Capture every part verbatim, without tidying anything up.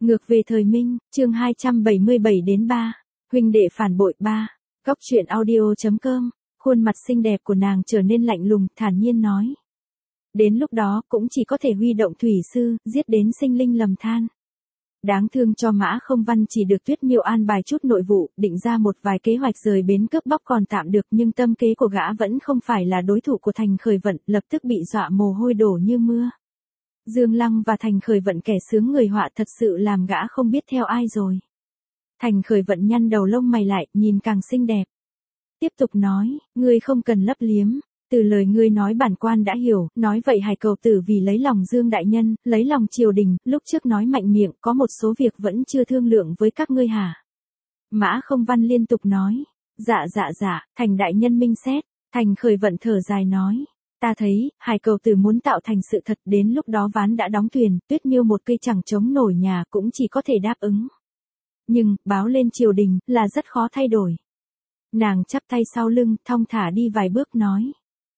Ngược về thời Minh, chương hai trăm bảy mươi bảy đến ba. Huynh đệ phản bội ba. Góc truyện audio.com. Khuôn mặt xinh đẹp của nàng trở nên lạnh lùng, thản nhiên nói. Đến lúc đó cũng chỉ có thể huy động thủy sư, giết đến sinh linh lầm than. Đáng thương cho Mã Không Văn chỉ được Tuyết Miêu an bài chút nội vụ, định ra một vài kế hoạch rời bến cướp bóc còn tạm được, nhưng tâm kế của gã vẫn không phải là đối thủ của Thành Khởi Vận, lập tức bị dọa mồ hôi đổ như mưa. Dương Lăng và Thành Khởi Vận kẻ sướng người họa thật sự làm gã không biết theo ai rồi. Thành Khởi Vận nhăn đầu lông mày lại, nhìn càng xinh đẹp. Tiếp tục nói, ngươi không cần lấp liếm, từ lời ngươi nói bản quan đã hiểu, nói vậy Hải Cầu Tử vì lấy lòng Dương đại nhân, lấy lòng triều đình, lúc trước nói mạnh miệng, có một số việc vẫn chưa thương lượng với các ngươi hả? Mã Không Văn liên tục nói, dạ dạ dạ, Thành đại nhân minh xét. Thành Khởi Vận thở dài nói. Ta thấy, Hải Cầu Tử muốn tạo thành sự thật, đến lúc đó ván đã đóng thuyền, Tuyết Miêu một cây chẳng chống nổi nhà cũng chỉ có thể đáp ứng. Nhưng, báo lên triều đình, là rất khó thay đổi. Nàng chắp tay sau lưng, thong thả đi vài bước nói.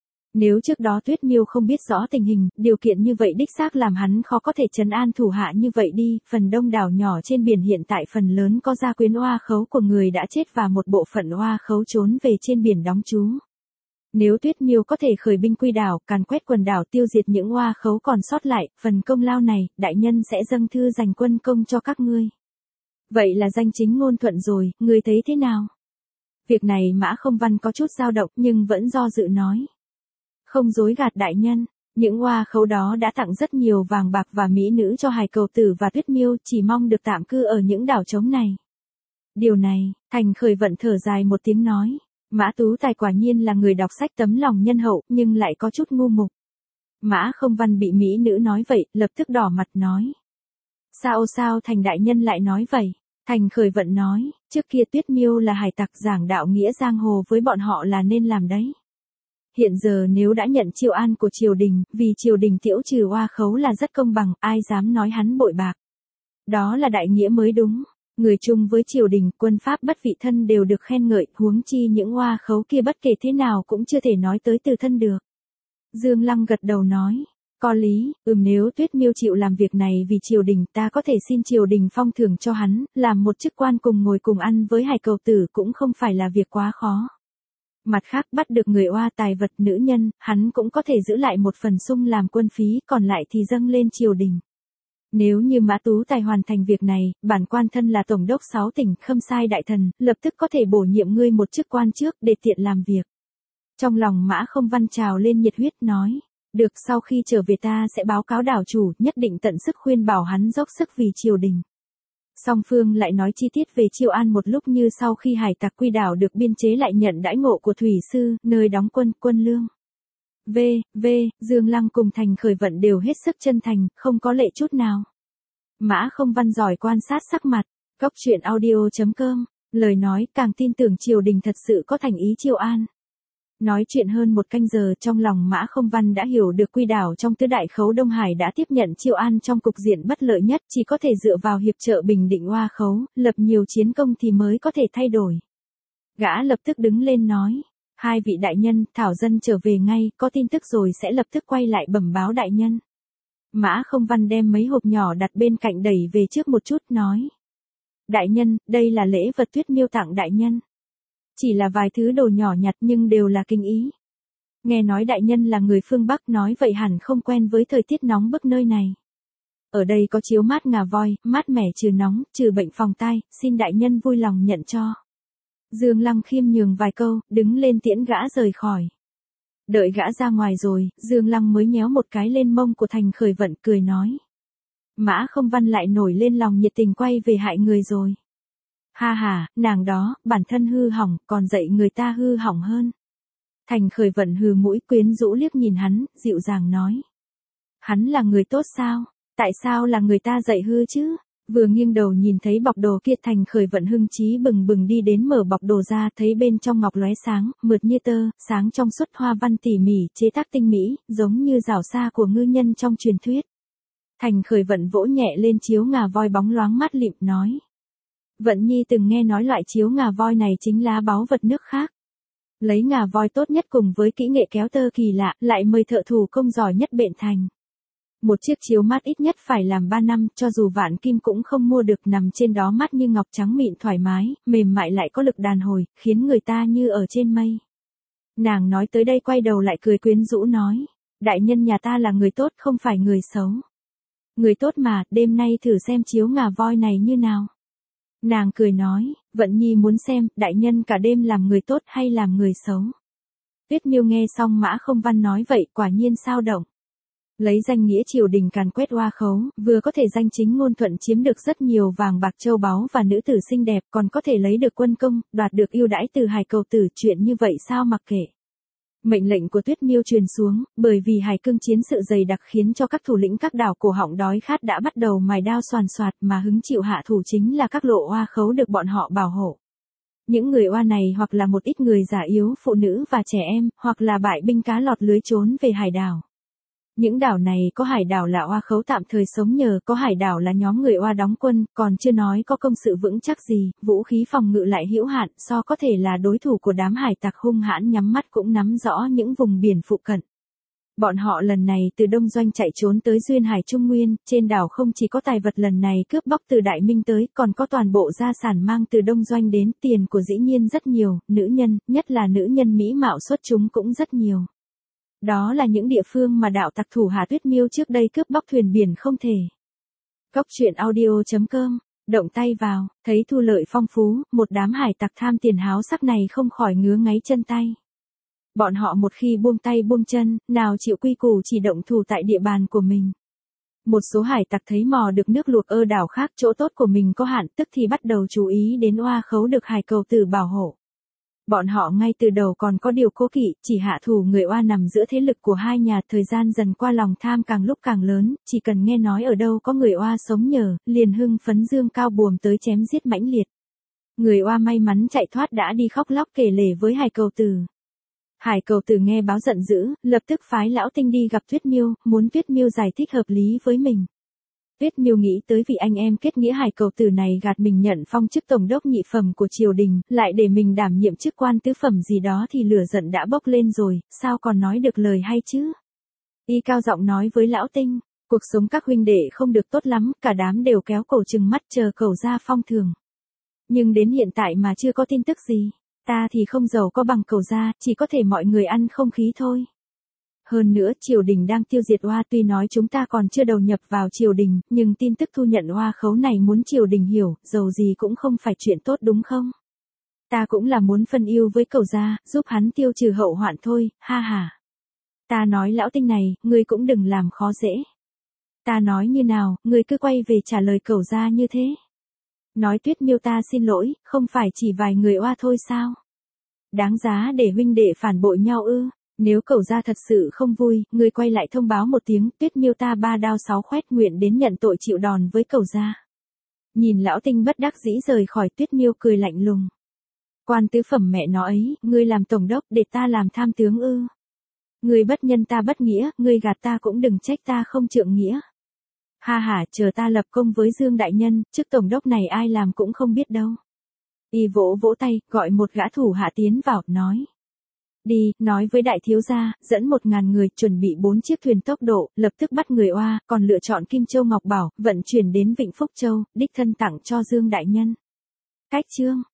Nếu trước đó Tuyết Miêu không biết rõ tình hình, điều kiện như vậy đích xác làm hắn khó có thể trấn an thủ hạ như vậy đi, phần đông đảo nhỏ trên biển hiện tại phần lớn có gia quyến oa khấu của người đã chết và một bộ phận oa khấu trốn về trên biển đóng trú. Nếu Tuyết Miêu có thể khởi binh quy đảo, càn quét quần đảo tiêu diệt những oa khấu còn sót lại, phần công lao này, đại nhân sẽ dâng thư dành quân công cho các ngươi. Vậy là danh chính ngôn thuận rồi, ngươi thấy thế nào? Việc này Mã Không Văn có chút dao động nhưng vẫn do dự nói. Không dối gạt đại nhân, những oa khấu đó đã tặng rất nhiều vàng bạc và mỹ nữ cho Hải Cầu Tử và Tuyết Miêu, chỉ mong được tạm cư ở những đảo trống này. Điều này, Thành Khởi Vận thở dài một tiếng nói. Mã Tú Tài quả nhiên là người đọc sách tấm lòng nhân hậu, nhưng lại có chút ngu mục. Mã Không Văn bị mỹ nữ nói vậy, lập tức đỏ mặt nói. Sao sao Thành đại nhân lại nói vậy? Thành Khởi Vận nói, trước kia Tuyết Miêu là hải tặc giảng đạo nghĩa giang hồ với bọn họ là nên làm đấy. Hiện giờ nếu đã nhận chiêu an của triều đình, vì triều đình tiễu trừ oa khấu là rất công bằng, ai dám nói hắn bội bạc. Đó là đại nghĩa mới đúng. Người chung với triều đình, quân pháp bất vị thân đều được khen ngợi, huống chi những oa khấu kia bất kể thế nào cũng chưa thể nói tới từ thân được. Dương Lăng gật đầu nói, có lý, ừm nếu Tuyết Miêu chịu làm việc này vì triều đình ta có thể xin triều đình phong thưởng cho hắn, làm một chức quan cùng ngồi cùng ăn với Hải Cầu Tử cũng không phải là việc quá khó. Mặt khác bắt được người oa tài vật nữ nhân, hắn cũng có thể giữ lại một phần sung làm quân phí, còn lại thì dâng lên triều đình. Nếu như Mã Tú Tài hoàn thành việc này, bản quan thân là tổng đốc sáu tỉnh Khâm Sai đại thần, lập tức có thể bổ nhiệm ngươi một chức quan trước để tiện làm việc. Trong lòng Mã Không Văn trào lên nhiệt huyết nói, được sau khi trở về ta sẽ báo cáo đảo chủ, nhất định tận sức khuyên bảo hắn dốc sức vì triều đình. Song phương lại nói chi tiết về chiêu an một lúc như sau khi hải tặc quy đảo được biên chế lại nhận đãi ngộ của thủy sư, nơi đóng quân, quân lương. V, V, Dương Lăng cùng Thành Khởi Vận đều hết sức chân thành, không có lệ chút nào. Mã Không Văn giỏi quan sát sắc mặt, góc truyện audio.com, lời nói càng tin tưởng triều đình thật sự có thành ý chiêu an. Nói chuyện hơn một canh giờ trong lòng Mã Không Văn đã hiểu được quy đảo trong tứ đại khấu Đông Hải đã tiếp nhận chiêu an trong cục diện bất lợi nhất, chỉ có thể dựa vào hiệp trợ bình định oa khấu, lập nhiều chiến công thì mới có thể thay đổi. Gã lập tức đứng lên nói. Hai vị đại nhân, thảo dân trở về ngay, có tin tức rồi sẽ lập tức quay lại bẩm báo đại nhân. Mã Không Văn đem mấy hộp nhỏ đặt bên cạnh đẩy về trước một chút, nói. Đại nhân, đây là lễ vật Tuyết Miêu tặng đại nhân. Chỉ là vài thứ đồ nhỏ nhặt nhưng đều là kinh ý. Nghe nói đại nhân là người phương Bắc, nói vậy hẳn không quen với thời tiết nóng bức nơi này. Ở đây có chiếu mát ngà voi, mát mẻ trừ nóng, trừ bệnh phòng tai, xin đại nhân vui lòng nhận cho. Dương Lăng khiêm nhường vài câu, đứng lên tiễn gã rời khỏi. Đợi gã ra ngoài rồi, Dương Lăng mới nhéo một cái lên mông của Thành Khởi Vận, cười nói. Mã Không Văn lại nổi lên lòng nhiệt tình quay về hại người rồi. Ha ha, nàng đó, bản thân hư hỏng, còn dạy người ta hư hỏng hơn. Thành Khởi Vận hừ mũi quyến rũ liếc nhìn hắn, dịu dàng nói. Hắn là người tốt sao? Tại sao là người ta dạy hư chứ? Vừa nghiêng đầu nhìn thấy bọc đồ kia, Thành Khởi Vận hưng chí bừng bừng đi đến mở bọc đồ ra, thấy bên trong ngọc lóe sáng, mượt như tơ, sáng trong suốt, hoa văn tỉ mỉ, chế tác tinh mỹ, giống như rảo sa của ngư nhân trong truyền thuyết. Thành Khởi Vận vỗ nhẹ lên chiếu ngà voi bóng loáng mắt lịm nói. Vận nhi từng nghe nói loại chiếu ngà voi này chính là báu vật nước khác. Lấy ngà voi tốt nhất cùng với kỹ nghệ kéo tơ kỳ lạ, lại mời thợ thủ công giỏi nhất bện thành. Một chiếc chiếu mát ít nhất phải làm ba năm, cho dù vạn kim cũng không mua được, nằm trên đó mát như ngọc, trắng mịn thoải mái, mềm mại lại có lực đàn hồi, khiến người ta như ở trên mây. Nàng nói tới đây quay đầu lại cười quyến rũ nói, đại nhân nhà ta là người tốt không phải người xấu. Người tốt mà, đêm nay thử xem chiếu ngà voi này như nào. Nàng cười nói, Vận Nhi muốn xem, đại nhân cả đêm làm người tốt hay làm người xấu. Tuyết Miêu nghe xong Mã Không Văn nói vậy, quả nhiên sao động. Lấy danh nghĩa triều đình càn quét oa khấu, vừa có thể danh chính ngôn thuận chiếm được rất nhiều vàng bạc châu báu và nữ tử xinh đẹp, còn có thể lấy được quân công, đoạt được ưu đãi từ Hải Cầu Tử, chuyện như vậy sao mặc kệ. Mệnh lệnh của Tuyết Miêu truyền xuống, bởi vì Hải Cương chiến sự dày đặc khiến cho các thủ lĩnh các đảo cổ họng đói khát đã bắt đầu mài đao soàn soạt, mà hứng chịu hạ thủ chính là các lộ oa khấu được bọn họ bảo hộ. Những người oa này hoặc là một ít người già yếu, phụ nữ và trẻ em, hoặc là bại binh cá lọt lưới trốn về hải đảo. Những đảo này có hải đảo là oa khấu tạm thời sống nhờ, có hải đảo là nhóm người oa đóng quân, còn chưa nói có công sự vững chắc gì, vũ khí phòng ngự lại hữu hạn, so có thể là đối thủ của đám hải tặc hung hãn nhắm mắt cũng nắm rõ những vùng biển phụ cận. Bọn họ lần này từ Đông Doanh chạy trốn tới Duyên Hải Trung Nguyên, trên đảo không chỉ có tài vật lần này cướp bóc từ Đại Minh tới, còn có toàn bộ gia sản mang từ Đông Doanh đến, tiền của dĩ nhiên rất nhiều, nữ nhân, nhất là nữ nhân mỹ mạo xuất chúng cũng rất nhiều. Đó là những địa phương mà đạo tặc thủ hạ Tuyết Miêu trước đây cướp bóc thuyền biển không thể. Cốc truyện audio chấm com, động tay vào, thấy thu lợi phong phú, một đám hải tặc tham tiền háo sắc này không khỏi ngứa ngáy chân tay. Bọn họ một khi buông tay buông chân, nào chịu quy củ chỉ động thủ tại địa bàn của mình. Một số hải tặc thấy mò được nước luộc ở đảo khác, chỗ tốt của mình có hạn, tức thì bắt đầu chú ý đến oa khấu được Hải Cầu Tử bảo hộ. Bọn họ ngay từ đầu còn có điều cố kỵ, chỉ hạ thủ người oa nằm giữa thế lực của hai nhà, thời gian dần qua lòng tham càng lúc càng lớn, chỉ cần nghe nói ở đâu có người oa sống nhờ, liền hưng phấn dương cao buồm tới chém giết mãnh liệt. Người oa may mắn chạy thoát đã đi khóc lóc kể lể với Hải Cầu Tử. Hải Cầu Tử nghe báo giận dữ, lập tức phái lão tinh đi gặp Tuyết Miêu, muốn Tuyết Miêu giải thích hợp lý với mình. Tuyết Miêu nghĩ tới vị anh em kết nghĩa Hải Cầu Tử này gạt mình nhận phong chức tổng đốc nhị phẩm của triều đình, lại để mình đảm nhiệm chức quan tứ phẩm gì đó thì lửa giận đã bốc lên rồi, sao còn nói được lời hay chứ? Y cao giọng nói với lão tinh, cuộc sống các huynh đệ không được tốt lắm, cả đám đều kéo cổ trừng mắt chờ Cẩu Gia phong thường. Nhưng đến hiện tại mà chưa có tin tức gì, ta thì không giàu có bằng Cẩu Gia, chỉ có thể mọi người ăn không khí thôi. Hơn nữa, triều đình đang tiêu diệt oa, tuy nói chúng ta còn chưa đầu nhập vào triều đình, nhưng tin tức thu nhận oa khấu này muốn triều đình hiểu, dầu gì cũng không phải chuyện tốt đúng không? Ta cũng là muốn phân ưu với Cẩu Gia, giúp hắn tiêu trừ hậu hoạn thôi, ha ha. Ta nói lão tinh này, ngươi cũng đừng làm khó dễ. Ta nói như nào, ngươi cứ quay về trả lời Cẩu Gia như thế. Nói Tuyết Miêu ta xin lỗi, không phải chỉ vài người oa thôi sao? Đáng giá để huynh đệ phản bội nhau ư? Nếu Cẩu Gia thật sự không vui, ngươi quay lại thông báo một tiếng, Tuyết Miêu ta ba đao sáu khoét nguyện đến nhận tội chịu đòn với Cẩu Gia. Nhìn lão tinh bất đắc dĩ rời khỏi, Tuyết Miêu cười lạnh lùng. Quan tứ phẩm mẹ nó ấy, ngươi làm tổng đốc để ta làm tham tướng ư? Ngươi bất nhân ta bất nghĩa, ngươi gạt ta cũng đừng trách ta không trượng nghĩa. Ha ha, chờ ta lập công với Dương đại nhân, chức tổng đốc này ai làm cũng không biết đâu. Y vỗ vỗ tay, gọi một gã thủ hạ tiến vào, nói. Đi, nói với đại thiếu gia, dẫn một ngàn người, chuẩn bị bốn chiếc thuyền tốc độ, lập tức bắt người oa, còn lựa chọn Kim Châu Ngọc Bảo, vận chuyển đến Vịnh Phúc Châu, đích thân tặng cho Dương đại nhân. Cách chương.